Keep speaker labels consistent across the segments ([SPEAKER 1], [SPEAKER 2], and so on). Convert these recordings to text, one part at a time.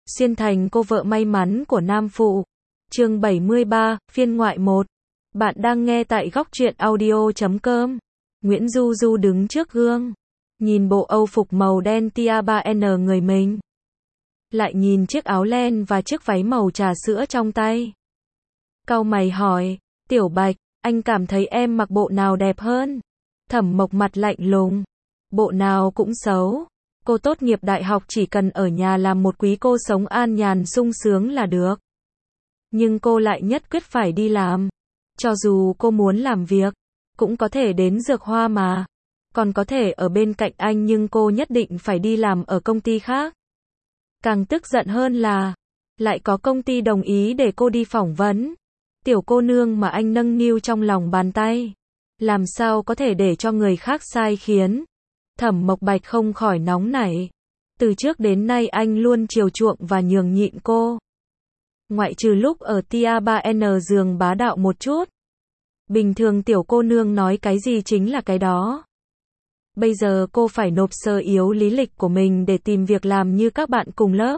[SPEAKER 1] Xuyên thành cô vợ may mắn của nam phụ. Chương 73, phiên ngoại 1. Bạn đang nghe tại góc truyện audio.com. Nguyễn Du Du đứng trước gương, nhìn bộ âu phục màu đen tia 3N người mình, lại nhìn chiếc áo len và chiếc váy màu trà sữa trong tay. Cau mày hỏi, Tiểu Bạch, anh cảm thấy em mặc bộ nào đẹp hơn? Thẩm Mộc mặt lạnh lùng, bộ nào cũng xấu. Cô tốt nghiệp đại học chỉ cần ở nhà làm một quý cô sống an nhàn sung sướng là được. Nhưng cô lại nhất quyết phải đi làm. Cho dù cô muốn làm việc, cũng có thể đến Dược Hoa mà. Còn có thể ở bên cạnh anh nhưng cô nhất định phải đi làm ở công ty khác. Càng tức giận hơn là, lại có công ty đồng ý để cô đi phỏng vấn. Tiểu cô nương mà anh nâng niu trong lòng bàn tay, làm sao có thể để cho người khác sai khiến. Thẩm Mộc Bạch không khỏi nóng nảy. Từ trước đến nay anh luôn chiều chuộng và nhường nhịn cô. Ngoại trừ lúc ở tia 3N giường bá đạo một chút. Bình thường tiểu cô nương nói cái gì chính là cái đó. Bây giờ cô phải nộp sơ yếu lý lịch của mình để tìm việc làm như các bạn cùng lớp.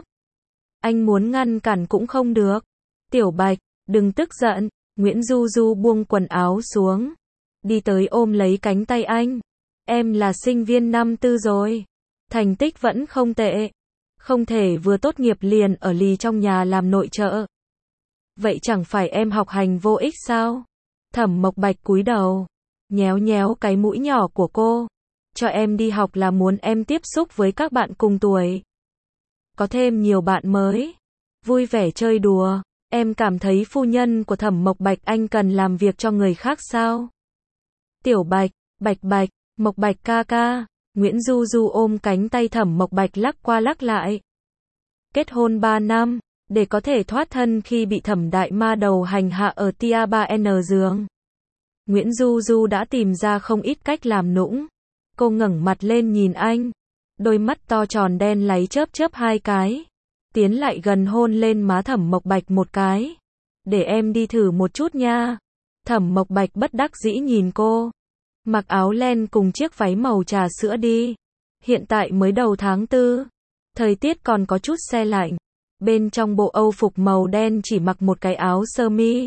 [SPEAKER 1] Anh muốn ngăn cản cũng không được. Tiểu Bạch, đừng tức giận. Nguyễn Du Du buông quần áo xuống, đi tới ôm lấy cánh tay anh. Em là sinh viên năm tư rồi. Thành tích vẫn không tệ. Không thể vừa tốt nghiệp liền ở lì trong nhà làm nội trợ. Vậy chẳng phải em học hành vô ích sao? Thẩm Mộc Bạch cúi đầu, nhéo nhéo cái mũi nhỏ của cô. Cho em đi học là muốn em tiếp xúc với các bạn cùng tuổi. Có thêm nhiều bạn mới. Vui vẻ chơi đùa. Em cảm thấy phu nhân của Thẩm Mộc Bạch anh cần làm việc cho người khác sao? Tiểu Bạch, Bạch Bạch, Mộc Bạch ca ca. Nguyễn Du Du ôm cánh tay Thẩm Mộc Bạch lắc qua lắc lại. Kết hôn 3 năm, để có thể thoát thân khi bị Thẩm đại ma đầu hành hạ ở tia 3N giường. Nguyễn Du Du đã tìm ra không ít cách làm nũng. Cô ngẩng mặt lên nhìn anh. Đôi mắt to tròn đen láy chớp chớp hai cái. Tiến lại gần hôn lên má Thẩm Mộc Bạch một cái. Để em đi thử một chút nha. Thẩm Mộc Bạch bất đắc dĩ nhìn cô. Mặc áo len cùng chiếc váy màu trà sữa đi. Hiện tại mới đầu tháng 4. Thời tiết còn có chút se lạnh. Bên trong bộ âu phục màu đen chỉ mặc một cái áo sơ mi.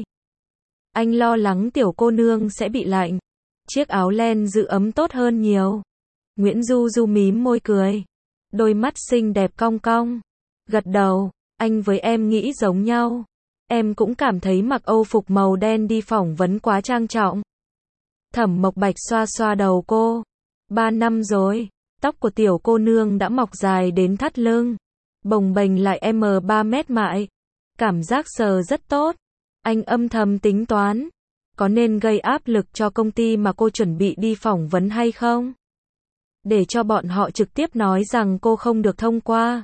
[SPEAKER 1] Anh lo lắng tiểu cô nương sẽ bị lạnh. Chiếc áo len giữ ấm tốt hơn nhiều. Nguyễn Du Du mím môi cười. Đôi mắt xinh đẹp cong cong. Gật đầu, anh với em nghĩ giống nhau. Em cũng cảm thấy mặc âu phục màu đen đi phỏng vấn quá trang trọng. Thẩm Mộc Bạch xoa xoa đầu cô. 3 năm rồi, tóc của tiểu cô nương đã mọc dài đến thắt lưng. Bồng bềnh lại M3 mét mại. Cảm giác sờ rất tốt. Anh âm thầm tính toán. Có nên gây áp lực cho công ty mà cô chuẩn bị đi phỏng vấn hay không? Để cho bọn họ trực tiếp nói rằng cô không được thông qua.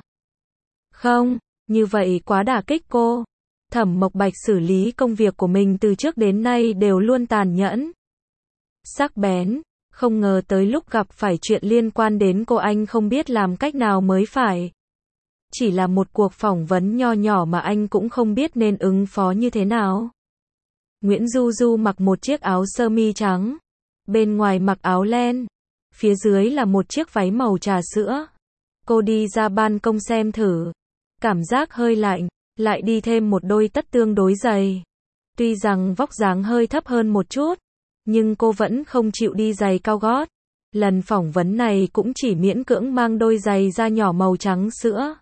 [SPEAKER 1] Không, như vậy quá đả kích cô. Thẩm Mộc Bạch xử lý công việc của mình từ trước đến nay đều luôn tàn nhẫn, sắc bén. Không ngờ tới lúc gặp phải chuyện liên quan đến cô anh không biết làm cách nào mới phải. Chỉ là một cuộc phỏng vấn nho nhỏ mà anh cũng không biết nên ứng phó như thế nào. Nguyễn Du Du mặc một chiếc áo sơ mi trắng. Bên ngoài mặc áo len. Phía dưới là một chiếc váy màu trà sữa. Cô đi ra ban công xem thử. Cảm giác hơi lạnh. Lại đi thêm một đôi tất tương đối dày. Tuy rằng vóc dáng hơi thấp hơn một chút, nhưng cô vẫn không chịu đi giày cao gót. Lần phỏng vấn này cũng chỉ miễn cưỡng mang đôi giày da nhỏ màu trắng sữa.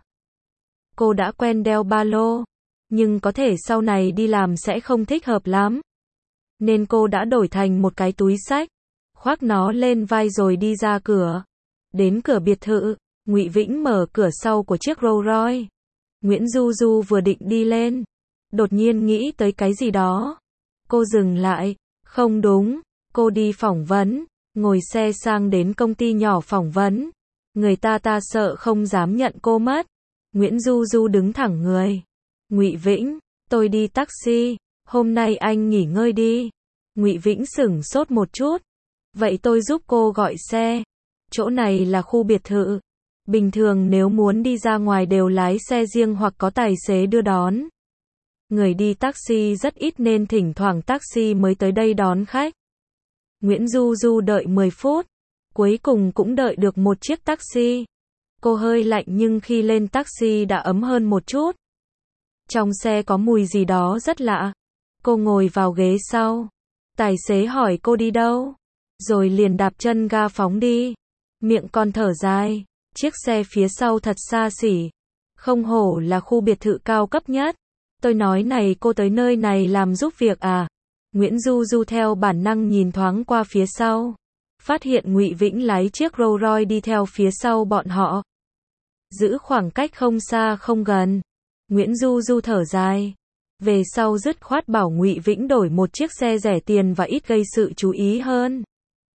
[SPEAKER 1] Cô đã quen đeo ba lô, nhưng có thể sau này đi làm sẽ không thích hợp lắm. Nên cô đã đổi thành một cái túi xách, khoác nó lên vai rồi đi ra cửa. Đến cửa biệt thự, Ngụy Vĩnh mở cửa sau của chiếc Rolls Royce. Nguyễn Du Du vừa định đi lên, đột nhiên nghĩ tới cái gì đó. Cô dừng lại. Không đúng, cô đi phỏng vấn, ngồi xe sang đến công ty nhỏ phỏng vấn. Người ta sợ không dám nhận cô mất. Nguyễn Du Du đứng thẳng người. Ngụy Vĩnh, tôi đi taxi, hôm nay anh nghỉ ngơi đi. Ngụy Vĩnh sửng sốt một chút. Vậy tôi giúp cô gọi xe. Chỗ này là khu biệt thự. Bình thường nếu muốn đi ra ngoài đều lái xe riêng hoặc có tài xế đưa đón. Người đi taxi rất ít nên thỉnh thoảng taxi mới tới đây đón khách. Nguyễn Du Du đợi 10 phút. Cuối cùng cũng đợi được một chiếc taxi. Cô hơi lạnh nhưng khi lên taxi đã ấm hơn một chút. Trong xe có mùi gì đó rất lạ. Cô ngồi vào ghế sau. Tài xế hỏi cô đi đâu, rồi liền đạp chân ga phóng đi. Miệng còn thở dài. Chiếc xe phía sau thật xa xỉ. Không hổ là khu biệt thự cao cấp nhất. Tôi nói này, cô tới nơi này làm giúp việc à? Nguyễn Du Du theo bản năng nhìn thoáng qua phía sau. Phát hiện Ngụy Vĩnh lái chiếc Rolls Royce đi theo phía sau bọn họ. Giữ khoảng cách không xa không gần. Nguyễn Du Du thở dài. Về sau dứt khoát bảo Ngụy Vĩnh đổi một chiếc xe rẻ tiền và ít gây sự chú ý hơn.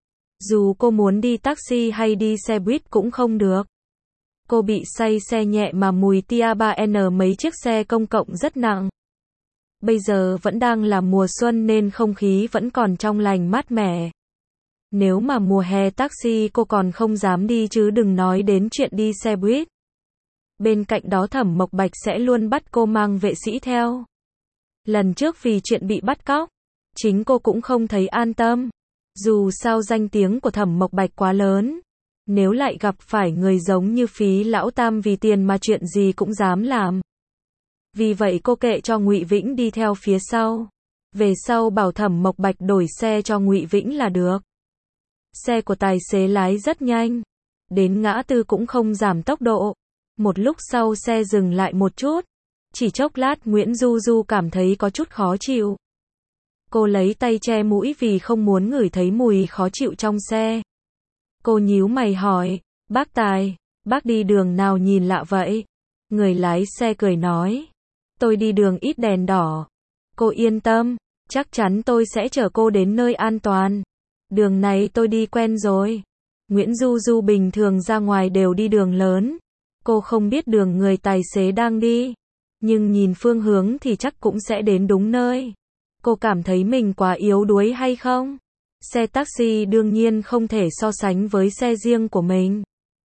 [SPEAKER 1] Dù cô muốn đi taxi hay đi xe buýt cũng không được. Cô bị say xe nhẹ mà mùi tia 3N mấy chiếc xe công cộng rất nặng. Bây giờ vẫn đang là mùa xuân nên không khí vẫn còn trong lành mát mẻ. Nếu mà mùa hè taxi cô còn không dám đi chứ đừng nói đến chuyện đi xe buýt. Bên cạnh đó Thẩm Mộc Bạch sẽ luôn bắt cô mang vệ sĩ theo. Lần trước vì chuyện bị bắt cóc, chính cô cũng không thấy an tâm. Dù sao danh tiếng của Thẩm Mộc Bạch quá lớn. Nếu lại gặp phải người giống như Phí Lão Tam vì tiền mà chuyện gì cũng dám làm. Vì vậy cô kệ cho Ngụy Vĩnh đi theo phía sau. Về sau bảo Thẩm Mộc Bạch đổi xe cho Ngụy Vĩnh là được. Xe của tài xế lái rất nhanh. Đến ngã tư cũng không giảm tốc độ. Một lúc sau xe dừng lại một chút. Chỉ chốc lát Nguyễn Du Du cảm thấy có chút khó chịu. Cô lấy tay che mũi vì không muốn ngửi thấy mùi khó chịu trong xe. Cô nhíu mày hỏi, bác Tài, bác đi đường nào nhìn lạ vậy? Người lái xe cười nói, tôi đi đường ít đèn đỏ. Cô yên tâm, chắc chắn tôi sẽ chở cô đến nơi an toàn. Đường này tôi đi quen rồi. Nguyễn Du Du bình thường ra ngoài đều đi đường lớn. Cô không biết đường người tài xế đang đi. Nhưng nhìn phương hướng thì chắc cũng sẽ đến đúng nơi. Cô cảm thấy mình quá yếu đuối hay không? Xe taxi đương nhiên không thể so sánh với xe riêng của mình.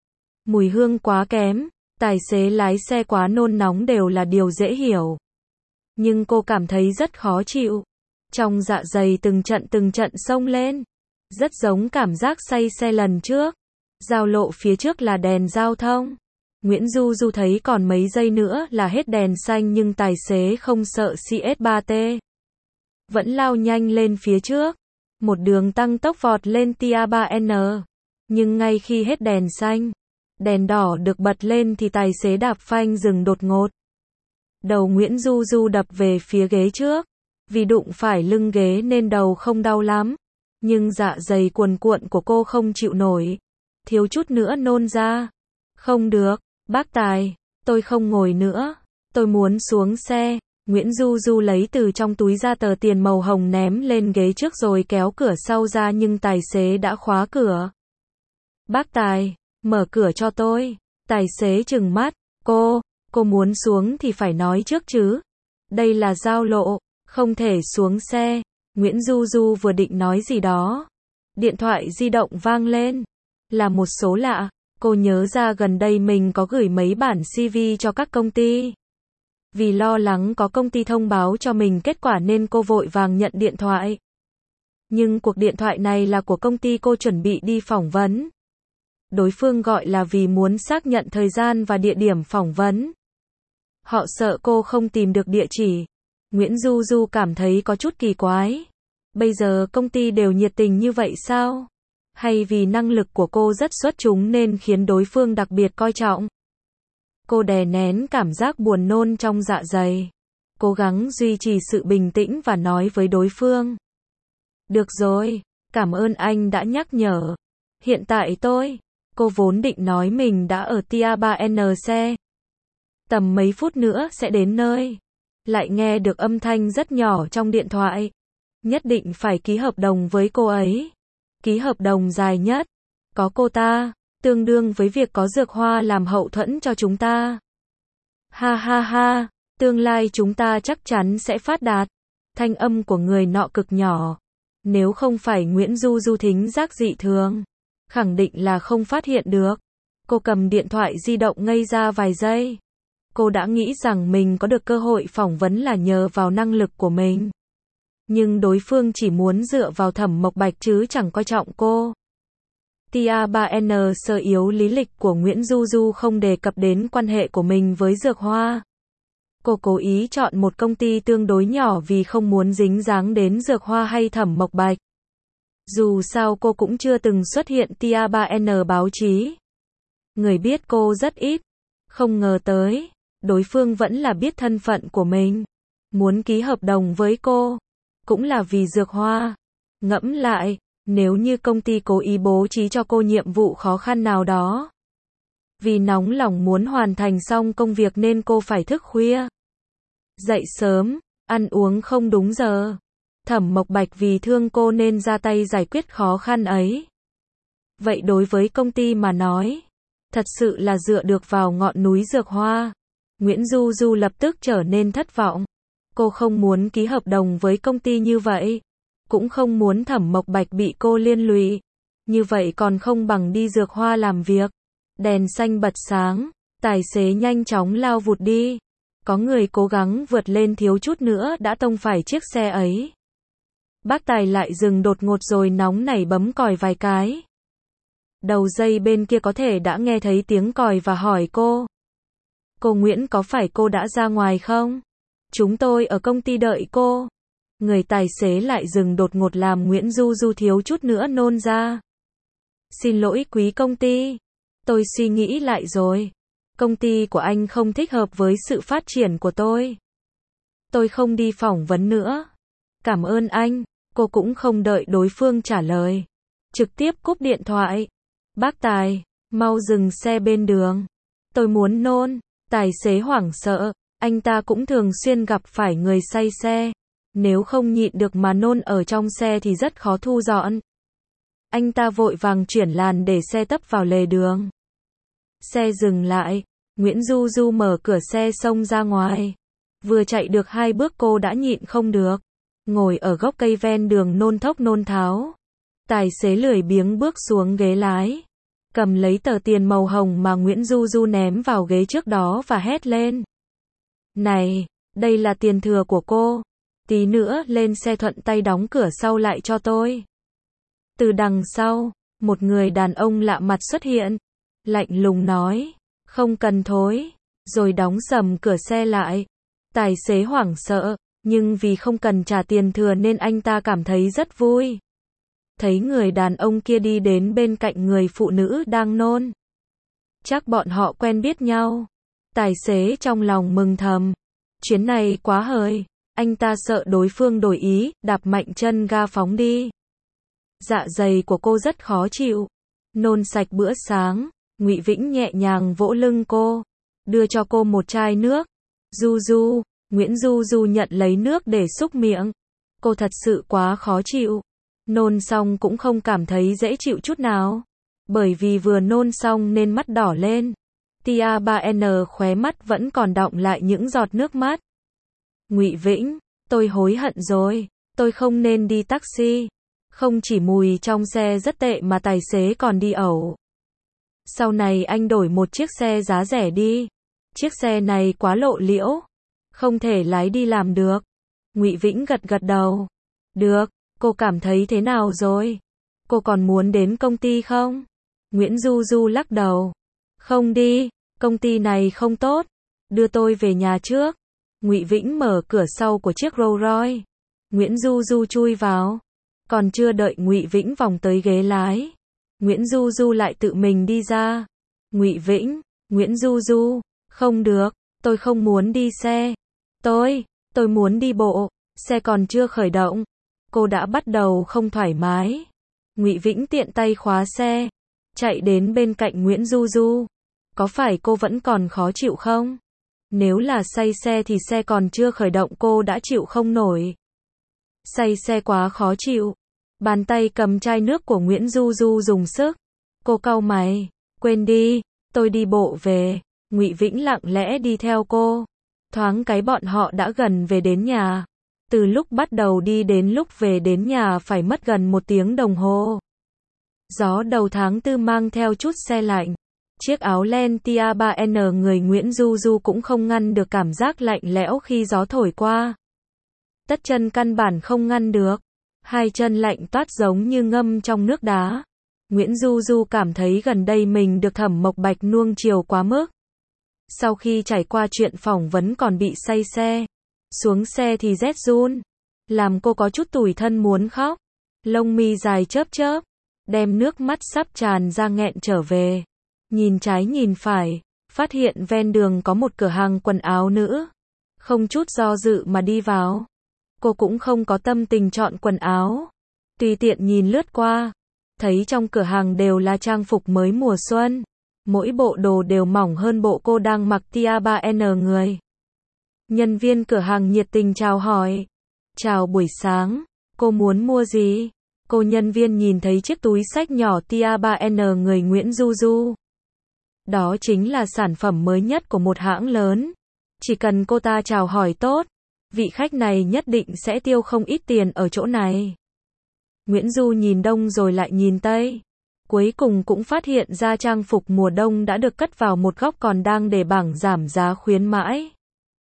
[SPEAKER 1] Mùi hương quá kém, tài xế lái xe quá nôn nóng đều là điều dễ hiểu. Nhưng cô cảm thấy rất khó chịu. Trong dạ dày từng trận xông lên. Rất giống cảm giác say xe lần trước. Giao lộ phía trước là đèn giao thông. Nguyễn Du Du thấy còn mấy giây nữa là hết đèn xanh nhưng tài xế không sợ CS3T. Vẫn lao nhanh lên phía trước. Một đường tăng tốc vọt lên tia 3N. Nhưng ngay khi hết đèn xanh, đèn đỏ được bật lên thì tài xế đạp phanh dừng đột ngột. Đầu Nguyễn Du Du đập về phía ghế trước. Vì đụng phải lưng ghế nên đầu không đau lắm. Nhưng dạ dày cuồn cuộn của cô không chịu nổi. Thiếu chút nữa nôn ra. Không được, bác Tài, tôi không ngồi nữa. Tôi muốn xuống xe. Nguyễn Du Du lấy từ trong túi ra tờ tiền màu hồng ném lên ghế trước rồi kéo cửa sau ra nhưng tài xế đã khóa cửa. Bác Tài, mở cửa cho tôi. Tài xế trừng mắt. Cô muốn xuống thì phải nói trước chứ. Đây là giao lộ, không thể xuống xe. Nguyễn Du Du vừa định nói gì đó. Điện thoại di động vang lên. Là một số lạ. Cô nhớ ra gần đây mình có gửi mấy bản CV cho các công ty. Vì lo lắng có công ty thông báo cho mình kết quả nên cô vội vàng nhận điện thoại. Nhưng cuộc điện thoại này là của công ty cô chuẩn bị đi phỏng vấn. Đối phương gọi là vì muốn xác nhận thời gian và địa điểm phỏng vấn. Họ sợ cô không tìm được địa chỉ. Nguyễn Du Du cảm thấy có chút kỳ quái. Bây giờ công ty đều nhiệt tình như vậy sao? Hay vì năng lực của cô rất xuất chúng nên khiến đối phương đặc biệt coi trọng? Cô đè nén cảm giác buồn nôn trong dạ dày. Cố gắng duy trì sự bình tĩnh và nói với đối phương. Được rồi, cảm ơn anh đã nhắc nhở. Hiện tại cô vốn định nói mình đã ở tia 3N xe. Tầm mấy phút nữa sẽ đến nơi. Lại nghe được âm thanh rất nhỏ trong điện thoại. Nhất định phải ký hợp đồng với cô ấy. Ký hợp đồng dài nhất. Có cô ta. Tương đương với việc có dược hoa làm hậu thuẫn cho chúng ta. Ha ha ha, tương lai chúng ta chắc chắn sẽ phát đạt. Thanh âm của người nọ cực nhỏ. Nếu không phải Nguyễn Du Du thính giác dị thường, khẳng định là không phát hiện được. Cô cầm điện thoại di động ngây ra vài giây. Cô đã nghĩ rằng mình có được cơ hội phỏng vấn là nhờ vào năng lực của mình. Nhưng đối phương chỉ muốn dựa vào Thẩm Mộc Bạch chứ chẳng coi trọng cô. Tia 3N sơ yếu lý lịch của Nguyễn Du Du không đề cập đến quan hệ của mình với Dược Hoa. Cô cố ý chọn một công ty tương đối nhỏ vì không muốn dính dáng đến Dược Hoa hay Thẩm Mộc Bạch. Dù sao cô cũng chưa từng xuất hiện Tia 3N báo chí. Người biết cô rất ít. Không ngờ tới, đối phương vẫn là biết thân phận của mình. Muốn ký hợp đồng với cô. Cũng là vì Dược Hoa. Ngẫm lại, nếu như công ty cố ý bố trí cho cô nhiệm vụ khó khăn nào đó. Vì nóng lòng muốn hoàn thành xong công việc nên cô phải thức khuya. Dậy sớm, ăn uống không đúng giờ. Thẩm Mộc Bạch vì thương cô nên ra tay giải quyết khó khăn ấy. Vậy đối với công ty mà nói, thật sự là dựa được vào ngọn núi Dược Hoa. Nguyễn Du Du lập tức trở nên thất vọng. Cô không muốn ký hợp đồng với công ty như vậy. Cũng không muốn Thẩm Mộc Bạch bị cô liên lụy. Như vậy còn không bằng đi Dược Hoa làm việc. Đèn xanh bật sáng, tài xế nhanh chóng lao vụt đi. Có người cố gắng vượt lên thiếu chút nữa đã tông phải chiếc xe ấy. Bác tài lại dừng đột ngột rồi nóng nảy bấm còi vài cái. Đầu dây bên kia có thể đã nghe thấy tiếng còi và hỏi cô. Cô Nguyễn, có phải cô đã ra ngoài không? Chúng tôi ở công ty đợi cô. Người tài xế lại dừng đột ngột làm Nguyễn Du Du thiếu chút nữa nôn ra. Xin lỗi quý công ty. Tôi suy nghĩ lại rồi. Công ty của anh không thích hợp với sự phát triển của tôi. Tôi không đi phỏng vấn nữa. Cảm ơn anh. Cô cũng không đợi đối phương trả lời. Trực tiếp cúp điện thoại. Bác Tài, mau dừng xe bên đường. Tôi muốn nôn. Tài xế hoảng sợ. Anh ta cũng thường xuyên gặp phải người say xe. Nếu không nhịn được mà nôn ở trong xe thì rất khó thu dọn. Anh ta vội vàng chuyển làn để xe tấp vào lề đường. Xe dừng lại. Nguyễn Du Du mở cửa xe xông ra ngoài. Vừa chạy được 2 bước cô đã nhịn không được. Ngồi ở gốc cây ven đường nôn thốc nôn tháo. Tài xế lười biếng bước xuống ghế lái. Cầm lấy tờ tiền màu hồng mà Nguyễn Du Du ném vào ghế trước đó và hét lên. Này, đây là tiền thừa của cô. Tí nữa lên xe thuận tay đóng cửa sau lại cho tôi. Từ đằng sau, một người đàn ông lạ mặt xuất hiện. Lạnh lùng nói. Không cần thối. Rồi đóng sầm cửa xe lại. Tài xế hoảng sợ. Nhưng vì không cần trả tiền thừa nên anh ta cảm thấy rất vui. Thấy người đàn ông kia đi đến bên cạnh người phụ nữ đang nôn. Chắc bọn họ quen biết nhau. Tài xế trong lòng mừng thầm. Chuyến này quá hời. Anh ta sợ đối phương đổi ý, đạp mạnh chân ga phóng đi. Dạ dày của cô rất khó chịu. Nôn sạch bữa sáng, Ngụy Vĩnh nhẹ nhàng vỗ lưng cô. Đưa cho cô một chai nước. Du Du. Nguyễn Du Du nhận lấy nước để xúc miệng. Cô thật sự quá khó chịu. Nôn xong cũng không cảm thấy dễ chịu chút nào. Bởi vì vừa nôn xong nên mắt đỏ lên. Tia 3N khóe mắt vẫn còn đọng lại những giọt nước mắt. Ngụy Vĩnh, tôi hối hận rồi. Tôi không nên đi taxi. Không chỉ mùi trong xe rất tệ mà tài xế còn đi ẩu. Sau này anh đổi một chiếc xe giá rẻ đi. Chiếc xe này quá lộ liễu. Không thể lái đi làm được. Ngụy Vĩnh gật gật đầu. Được, cô cảm thấy thế nào rồi? Cô còn muốn đến công ty không? Nguyễn Du Du lắc đầu. Không đi, công ty này không tốt. Đưa tôi về nhà trước. Ngụy Vĩnh mở cửa sau của chiếc Rolls Royce. Nguyễn Du Du chui vào. Còn chưa đợi Ngụy Vĩnh vòng tới ghế lái. Nguyễn Du Du lại tự mình đi ra. Ngụy Vĩnh, Nguyễn Du Du, không được, tôi không muốn đi xe. Tôi muốn đi bộ, xe còn chưa khởi động. Cô đã bắt đầu không thoải mái. Ngụy Vĩnh tiện tay khóa xe, chạy đến bên cạnh Nguyễn Du Du. Có phải cô vẫn còn khó chịu không? Nếu là say xe thì xe còn chưa khởi động cô đã chịu không nổi. Say xe quá khó chịu. Bàn tay cầm chai nước của Nguyễn Du Du dùng sức. Cô cau mày, quên đi, tôi đi bộ về. Ngụy Vĩnh lặng lẽ đi theo cô. Thoáng cái bọn họ đã gần về đến nhà. Từ lúc bắt đầu đi đến lúc về đến nhà phải mất gần 1 tiếng đồng hồ. Gió đầu tháng 4 mang theo chút se lạnh. Chiếc áo len Tia 3N người Nguyễn Du Du cũng không ngăn được cảm giác lạnh lẽo khi gió thổi qua. Tất chân căn bản không ngăn được. 2 chân lạnh toát giống như ngâm trong nước đá. Nguyễn Du Du cảm thấy gần đây mình được Thẩm Mộc Bạch nuông chiều quá mức. Sau khi trải qua chuyện phỏng vấn còn bị say xe. Xuống xe thì rét run. Làm cô có chút tủi thân muốn khóc. Lông mi dài chớp chớp. Đem nước mắt sắp tràn ra nghẹn trở về. Nhìn trái nhìn phải. Phát hiện ven đường có một cửa hàng quần áo nữ. Không chút do dự mà đi vào. Cô cũng không có tâm tình chọn quần áo. Tùy tiện nhìn lướt qua. Thấy trong cửa hàng đều là trang phục mới mùa xuân. Mỗi bộ đồ đều mỏng hơn bộ cô đang mặc tia 3N người. Nhân viên cửa hàng nhiệt tình chào hỏi. Chào buổi sáng, cô muốn mua gì? Cô nhân viên nhìn thấy chiếc túi xách nhỏ tia 3N người Nguyễn Du Du. Đó chính là sản phẩm mới nhất của một hãng lớn. Chỉ cần cô ta chào hỏi tốt, vị khách này nhất định sẽ tiêu không ít tiền ở chỗ này. Nguyễn Du nhìn đông rồi lại nhìn tây. Cuối cùng cũng phát hiện ra trang phục mùa đông đã được cất vào một góc còn đang để bảng giảm giá khuyến mãi.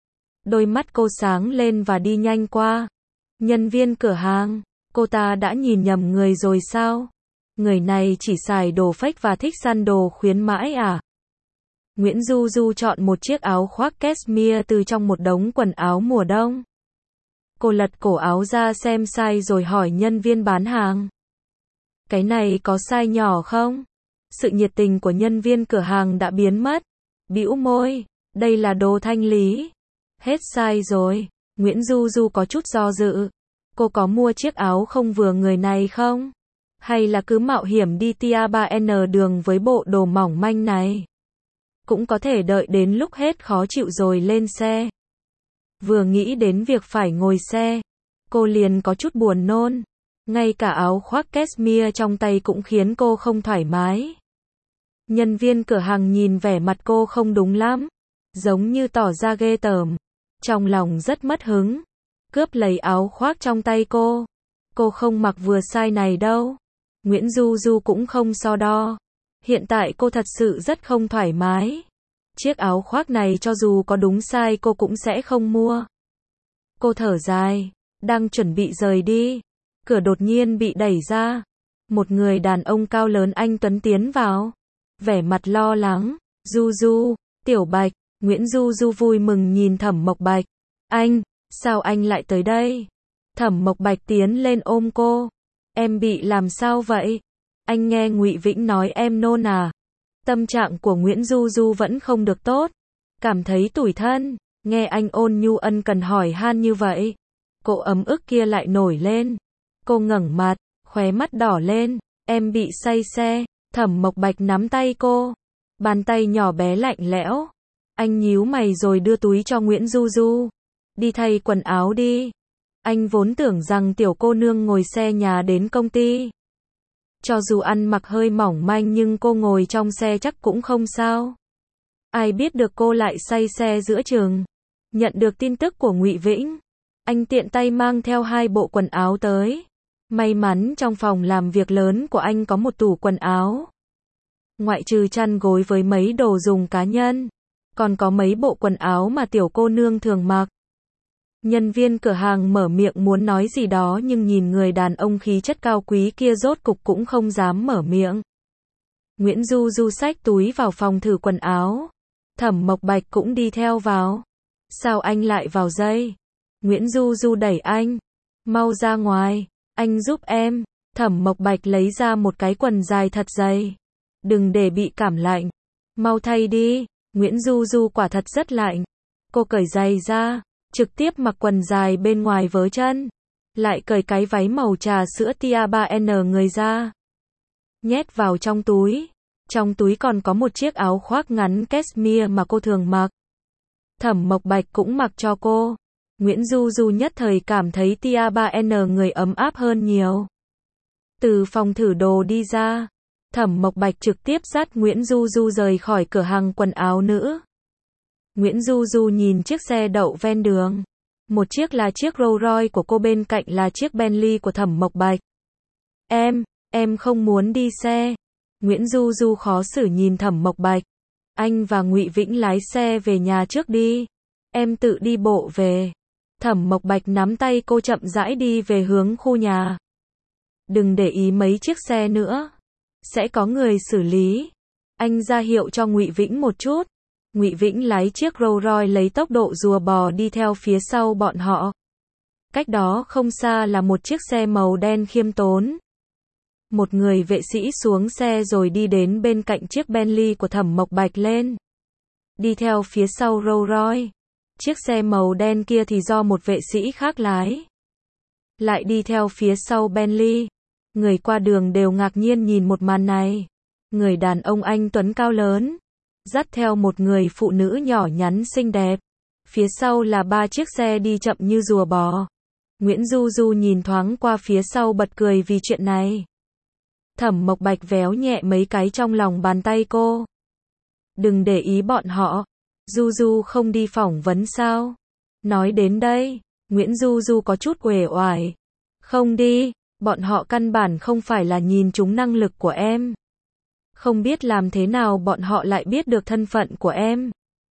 [SPEAKER 1] Đôi mắt cô sáng lên và đi nhanh qua. Nhân viên cửa hàng, cô ta đã nhìn nhầm người rồi sao? Người này chỉ xài đồ fake và thích săn đồ khuyến mãi à? Nguyễn Du Du chọn một chiếc áo khoác cashmere từ trong một đống quần áo mùa đông. Cô lật cổ áo ra xem size rồi hỏi nhân viên bán hàng. Cái này có size nhỏ không? Sự nhiệt tình của nhân viên cửa hàng đã biến mất. Bĩu môi, đây là đồ thanh lý. Hết size rồi. Nguyễn Du Du có chút do dự. Cô có mua chiếc áo không vừa người này không? Hay là cứ mạo hiểm đi tia 3N đường với bộ đồ mỏng manh này? Cũng có thể đợi đến lúc hết khó chịu rồi lên xe. Vừa nghĩ đến việc phải ngồi xe, cô liền có chút buồn nôn. Ngay cả áo khoác cashmere trong tay cũng khiến cô không thoải mái. Nhân viên cửa hàng nhìn vẻ mặt cô không đúng lắm, giống như tỏ ra ghê tởm. Trong lòng rất mất hứng, cướp lấy áo khoác trong tay cô. Cô không mặc vừa size này đâu. Nguyễn Du Du cũng không so đo. Hiện tại cô thật sự rất không thoải mái. Chiếc áo khoác này cho dù có đúng size cô cũng sẽ không mua. Cô thở dài, đang chuẩn bị rời đi. Cửa đột nhiên bị đẩy ra. Một người đàn ông cao lớn anh tuấn tiến vào. Vẻ mặt lo lắng. Du Du, Tiểu Bạch. Nguyễn Du Du vui mừng nhìn Thẩm Mộc Bạch. Anh, sao anh lại tới đây? Thẩm Mộc Bạch tiến lên ôm cô. Em bị làm sao vậy? Anh nghe Ngụy Vĩnh nói em nôn à? Tâm trạng của Nguyễn Du Du vẫn không được tốt. Cảm thấy tủi thân. Nghe anh ôn nhu ân cần hỏi han như vậy. Cô ấm ức kia lại nổi lên. Cô ngẩng mặt, khóe mắt đỏ lên. Em bị say xe. Thẩm Mộc Bạch nắm tay cô. Bàn tay nhỏ bé lạnh lẽo. Anh nhíu mày rồi đưa túi cho Nguyễn Du Du. Đi thay quần áo đi. Anh vốn tưởng rằng tiểu cô nương ngồi xe nhà đến công ty. Cho dù ăn mặc hơi mỏng manh nhưng cô ngồi trong xe chắc cũng không sao. Ai biết được cô lại say xe giữa chừng. Nhận được tin tức của Ngụy Vĩnh, anh tiện tay mang theo 2 bộ quần áo tới. May mắn trong phòng làm việc lớn của anh có một tủ quần áo. Ngoại trừ chăn gối với mấy đồ dùng cá nhân, còn có mấy bộ quần áo mà tiểu cô nương thường mặc. Nhân viên cửa hàng mở miệng muốn nói gì đó nhưng nhìn người đàn ông khí chất cao quý kia rốt cục cũng không dám mở miệng. Nguyễn Du Du xách túi vào phòng thử quần áo. Thẩm Mộc Bạch cũng đi theo vào. Sao anh lại vào đây? Nguyễn Du Du đẩy anh. Mau ra ngoài, anh giúp em. Thẩm Mộc Bạch lấy ra một cái quần dài thật dày. Đừng để bị cảm lạnh. Mau thay đi. Nguyễn Du Du quả thật rất lạnh. Cô cởi giày ra, trực tiếp mặc quần dài bên ngoài vớ chân. Lại cởi cái váy màu trà sữa tia 3N người ra. Nhét vào trong túi. Trong túi còn có một chiếc áo khoác ngắn cashmere mà cô thường mặc. Thẩm Mộc Bạch cũng mặc cho cô. Nguyễn Du Du nhất thời cảm thấy tia 3N người ấm áp hơn nhiều. Từ phòng thử đồ đi ra, Thẩm Mộc Bạch trực tiếp dắt Nguyễn Du Du rời khỏi cửa hàng quần áo nữ. Nguyễn Du Du nhìn chiếc xe đậu ven đường. Một chiếc là chiếc Rolls Royce của cô, bên cạnh là chiếc Bentley của Thẩm Mộc Bạch. Em không muốn đi xe. Nguyễn Du Du khó xử nhìn Thẩm Mộc Bạch. Anh và Ngụy Vĩnh lái xe về nhà trước đi. Em tự đi bộ về. Thẩm Mộc Bạch nắm tay cô chậm rãi đi về hướng khu nhà. Đừng để ý mấy chiếc xe nữa. sẽ có người xử lý. Anh ra hiệu cho Ngụy Vĩnh một chút. Ngụy Vĩnh lái chiếc Rolls Royce lấy tốc độ rùa bò đi theo phía sau bọn họ. Cách đó không xa là một chiếc xe màu đen khiêm tốn. Một người vệ sĩ xuống xe rồi đi đến bên cạnh chiếc Bentley của Thẩm Mộc Bạch lên. Đi theo phía sau Rolls Royce. Chiếc xe màu đen kia thì do một vệ sĩ khác lái. Lại đi theo phía sau Bentley. Người qua đường đều ngạc nhiên nhìn một màn này. Người đàn ông anh tuấn cao lớn, dắt theo một người phụ nữ nhỏ nhắn xinh đẹp. Phía sau là 3 chiếc xe đi chậm như rùa bò. Nguyễn Du Du nhìn thoáng qua phía sau bật cười vì chuyện này. Thẩm Mộc Bạch véo nhẹ mấy cái trong lòng bàn tay cô. Đừng để ý bọn họ. Du Du không đi phỏng vấn sao? Nói đến đây, Nguyễn Du Du có chút uể oải. Không đi, bọn họ căn bản không phải là nhìn trúng năng lực của em. Không biết làm thế nào bọn họ lại biết được thân phận của em.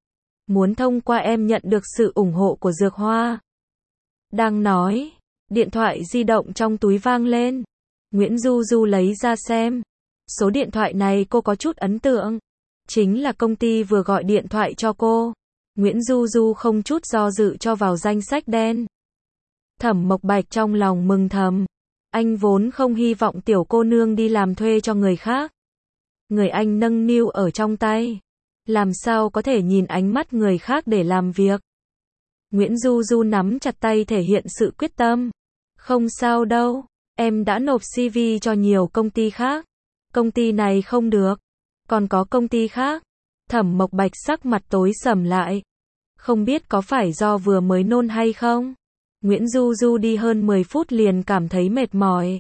[SPEAKER 1] Muốn thông qua em nhận được sự ủng hộ của Dược Hoa. Đang nói, điện thoại di động trong túi vang lên. Nguyễn Du Du lấy ra xem. Số điện thoại này cô có chút ấn tượng. Chính là công ty vừa gọi điện thoại cho cô. Nguyễn Du Du không chút do dự cho vào danh sách đen. Thẩm Mộc Bạch trong lòng mừng thầm. Anh vốn không hy vọng tiểu cô nương đi làm thuê cho người khác. Người anh nâng niu ở trong tay. Làm sao có thể nhìn ánh mắt người khác để làm việc. Nguyễn Du Du nắm chặt tay thể hiện sự quyết tâm. Không sao đâu, em đã nộp CV cho nhiều công ty khác. Công ty này không được. Còn có công ty khác. Thẩm Mộc Bạch sắc mặt tối sầm lại. Không biết có phải do vừa mới nôn hay không? Nguyễn Du Du đi hơn 10 phút liền cảm thấy mệt mỏi.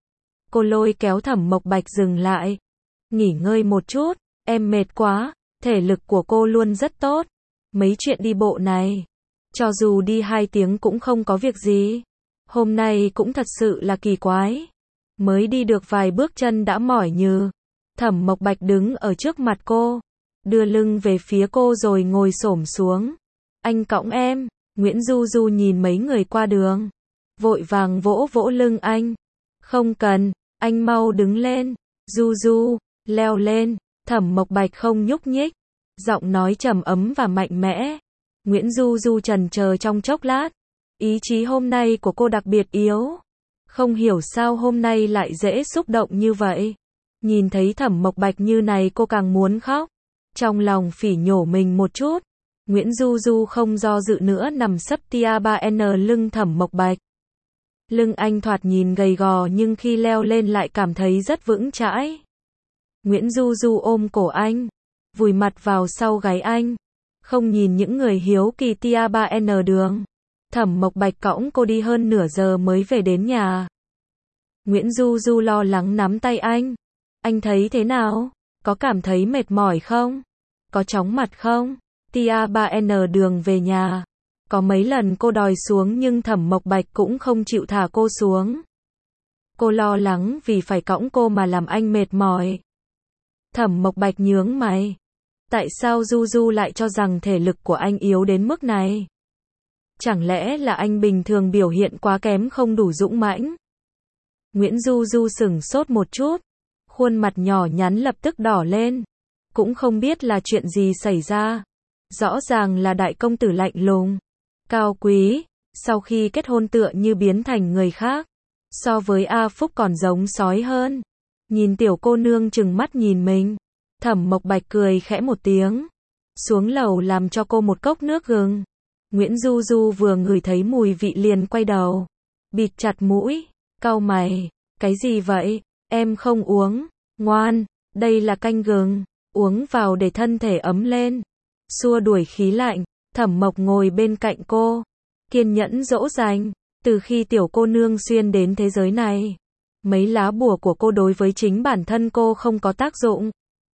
[SPEAKER 1] Cô lôi kéo Thẩm Mộc Bạch dừng lại. Nghỉ ngơi một chút, em mệt quá. Thể lực của cô luôn rất tốt. Mấy chuyện đi bộ này, cho dù đi 2 tiếng cũng không có việc gì. Hôm nay cũng thật sự là kỳ quái. Mới đi được vài bước chân đã mỏi nhừ. Thẩm Mộc Bạch đứng ở trước mặt cô, đưa lưng về phía cô rồi ngồi xổm xuống. Anh cõng em. Nguyễn Du Du nhìn mấy người qua đường, vội vàng vỗ vỗ lưng anh. Không cần, anh mau đứng lên. Du Du, leo lên. Thẩm Mộc Bạch không nhúc nhích, giọng nói trầm ấm và mạnh mẽ. Nguyễn Du Du chần chờ trong chốc lát. Ý chí hôm nay của cô đặc biệt yếu. Không hiểu sao hôm nay lại dễ xúc động như vậy. Nhìn thấy Thẩm Mộc Bạch như này cô càng muốn khóc. Trong lòng phỉ nhổ mình một chút. Nguyễn Du Du không do dự nữa nằm sấp tia 3N lưng Thẩm Mộc Bạch. Lưng anh thoạt nhìn gầy gò nhưng khi leo lên lại cảm thấy rất vững chãi. Nguyễn Du Du ôm cổ anh, vùi mặt vào sau gáy anh. Không nhìn những người hiếu kỳ tia 3N đường. Thẩm Mộc Bạch cõng cô đi hơn nửa giờ mới về đến nhà. Nguyễn Du Du lo lắng nắm tay anh. Anh thấy thế nào? Có cảm thấy mệt mỏi không? Có chóng mặt không? Tia 3N đường về nhà. Có mấy lần cô đòi xuống nhưng Thẩm Mộc Bạch cũng không chịu thả cô xuống. Cô lo lắng vì phải cõng cô mà làm anh mệt mỏi. Thẩm Mộc Bạch nhướng mày. Tại sao Du Du lại cho rằng thể lực của anh yếu đến mức này? Chẳng lẽ là anh bình thường biểu hiện quá kém không đủ dũng mãnh? Nguyễn Du Du sửng sốt một chút. Khuôn mặt nhỏ nhắn lập tức đỏ lên. Cũng không biết là chuyện gì xảy ra. Rõ ràng là đại công tử lạnh lùng, cao quý, sau khi kết hôn tựa như biến thành người khác. So với A Phúc còn giống sói hơn. Nhìn tiểu cô nương trừng mắt nhìn mình. Thẩm Mộc Bạch cười khẽ một tiếng. Xuống lầu làm cho cô một cốc nước gừng. Nguyễn Du Du vừa ngửi thấy mùi vị liền quay đầu. Bịt chặt mũi, cau mày. Cái gì vậy? Em không uống. Ngoan, đây là canh gừng. Uống vào để thân thể ấm lên. Xua đuổi khí lạnh. Thẩm Mộc ngồi bên cạnh cô, kiên nhẫn dỗ dành. Từ khi tiểu cô nương xuyên đến thế giới này, mấy lá bùa của cô đối với chính bản thân cô không có tác dụng.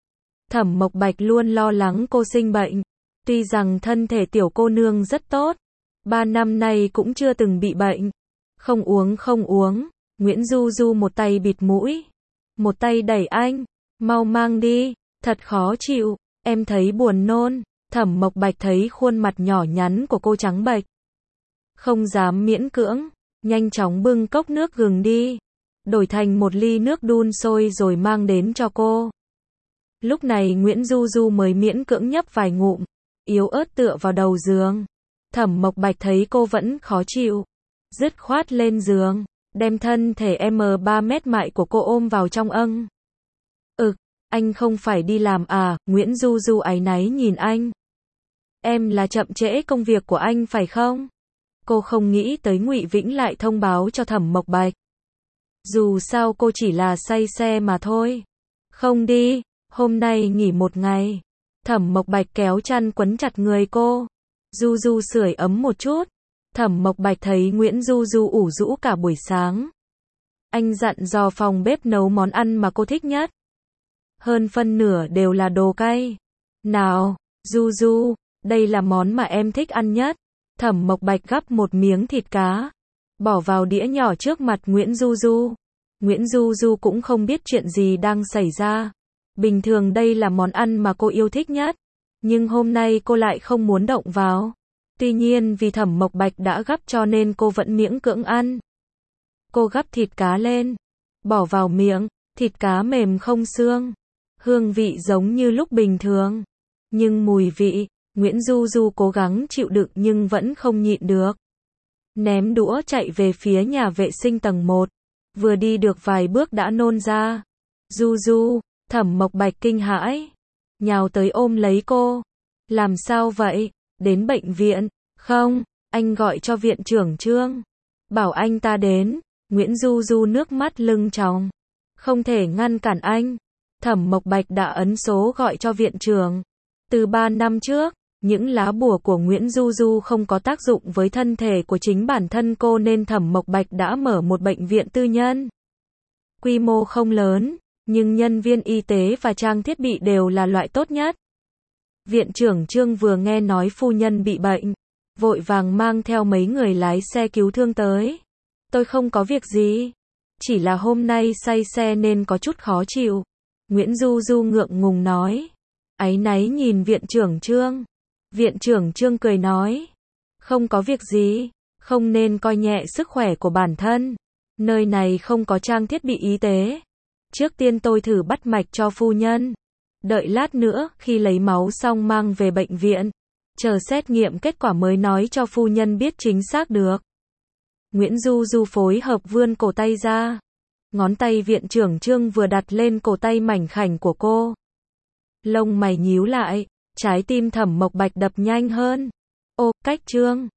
[SPEAKER 1] Thẩm Mộc Bạch luôn lo lắng cô sinh bệnh. Tuy rằng thân thể tiểu cô nương rất tốt, 3 năm nay cũng chưa từng bị bệnh. Không uống không uống. Nguyễn Du Du một tay bịt mũi, một tay đẩy anh. Mau mang đi, thật khó chịu, em thấy buồn nôn. Thẩm Mộc Bạch thấy khuôn mặt nhỏ nhắn của cô trắng bệch, không dám miễn cưỡng, nhanh chóng bưng cốc nước gừng đi. đổi thành một ly nước đun sôi rồi mang đến cho cô. Lúc này Nguyễn Du Du mới miễn cưỡng nhấp vài ngụm, yếu ớt tựa vào đầu giường. Thẩm Mộc Bạch thấy cô vẫn khó chịu, dứt khoát lên giường, đem thân thể M3 mét mại của cô ôm vào trong âng. Anh không phải đi làm à? Nguyễn Du Du áy náy nhìn anh. Em là chậm trễ công việc của anh phải không? Cô không nghĩ tới Ngụy Vĩnh lại thông báo cho Thẩm Mộc Bạch. Dù sao cô chỉ là say xe mà thôi. Không đi, hôm nay nghỉ một ngày. Thẩm Mộc Bạch kéo chăn quấn chặt người cô. Du Du sưởi ấm một chút. Thẩm Mộc Bạch thấy Nguyễn Du Du ủ rũ cả buổi sáng. Anh dặn dò phòng bếp nấu món ăn mà cô thích nhất. Hơn phân nửa đều là đồ cay. Nào, Du Du, đây là món mà em thích ăn nhất. Thẩm Mộc Bạch gắp một miếng thịt cá, bỏ vào đĩa nhỏ trước mặt Nguyễn Du Du. Nguyễn Du Du cũng không biết chuyện gì đang xảy ra. Bình thường đây là món ăn mà cô yêu thích nhất, nhưng hôm nay cô lại không muốn động vào. Tuy nhiên vì Thẩm Mộc Bạch đã gắp cho nên cô vẫn miễn cưỡng ăn. Cô gắp thịt cá lên, bỏ vào miệng, thịt cá mềm không xương, hương vị giống như lúc bình thường, nhưng mùi vị, Nguyễn Du Du cố gắng chịu đựng nhưng vẫn không nhịn được. Ném đũa chạy về phía nhà vệ sinh tầng 1, vừa đi được vài bước đã nôn ra. Du Du, Thẩm Mộc Bạch kinh hãi, nhào tới ôm lấy cô. Làm sao vậy? Đến bệnh viện? Không, anh gọi cho viện trưởng Trương, bảo anh ta đến. Nguyễn Du Du nước mắt lưng tròng, không thể ngăn cản anh. Thẩm Mộc Bạch đã ấn số gọi cho viện trưởng. Từ 3 năm trước, những lá bùa của Nguyễn Du Du không có tác dụng với thân thể của chính bản thân cô nên Thẩm Mộc Bạch đã mở một bệnh viện tư nhân. Quy mô không lớn, nhưng nhân viên y tế và trang thiết bị đều là loại tốt nhất. Viện trưởng Trương vừa nghe nói phu nhân bị bệnh, vội vàng mang theo mấy người lái xe cứu thương tới. Tôi không có việc gì, chỉ là hôm nay say xe nên có chút khó chịu. Nguyễn Du Du ngượng ngùng nói. Áy náy nhìn viện trưởng Trương. Viện trưởng Trương cười nói. Không có việc gì, không nên coi nhẹ sức khỏe của bản thân. Nơi này không có trang thiết bị y tế. Trước tiên tôi thử bắt mạch cho phu nhân. Đợi lát nữa, khi lấy máu xong mang về bệnh viện. Chờ xét nghiệm kết quả mới nói cho phu nhân biết chính xác được. Nguyễn Du Du phối hợp vươn cổ tay ra. Ngón tay viện trưởng Trương vừa đặt lên cổ tay mảnh khảnh của cô. Lông mày nhíu lại, trái tim Thẩm Mộc Bạch đập nhanh hơn. Ô, cách Trương.